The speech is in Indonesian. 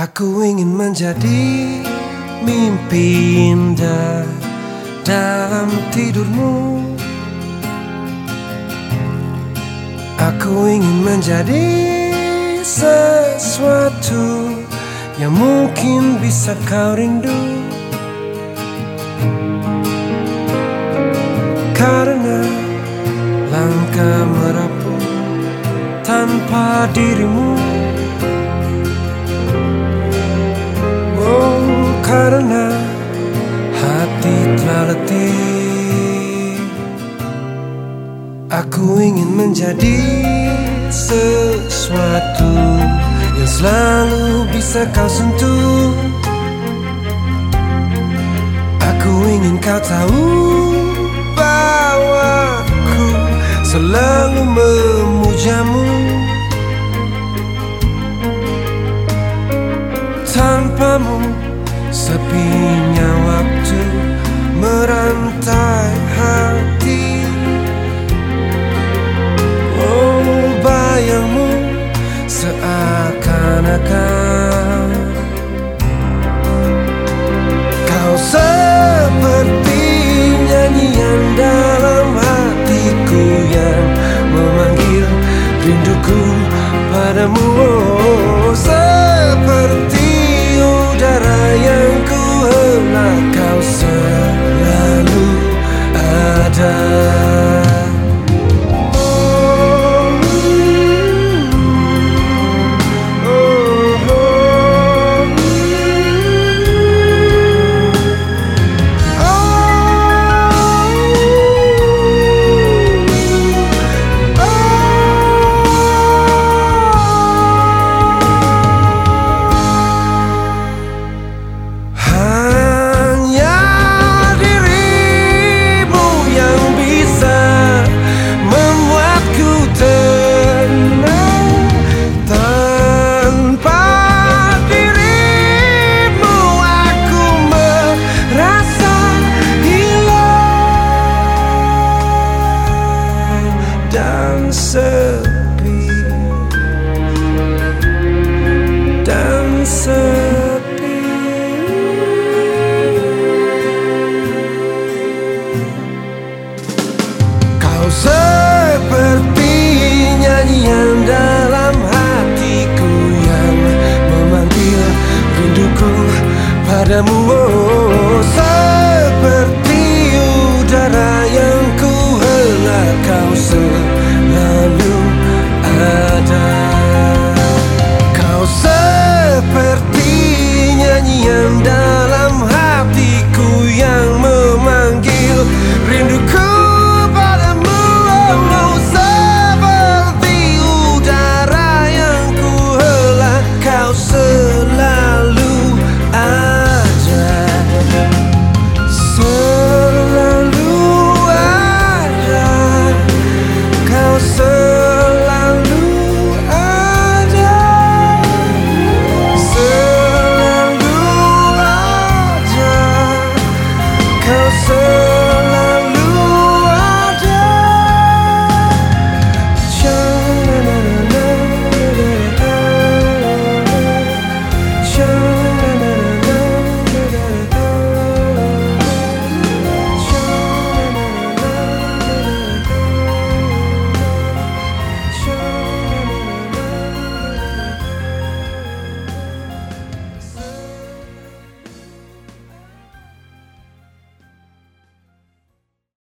Aku ingin menjadi mimpi indah dalam tidurmu. Aku ingin menjadi sesuatu yang mungkin bisa kau rindu. Karena langkah merapuh tanpa dirimu. Oh, karena hati telah letih. Aku ingin menjadi sesuatu yang selalu bisa kau sentuh. Aku ingin kau tahu bahwa aku selalu memujamu. Tanpamu sepinya waktu merantai hati. Oh, bayangmu seakan-akan kau seperti nyanyian dalam hatiku yang memanggil rinduku padamu.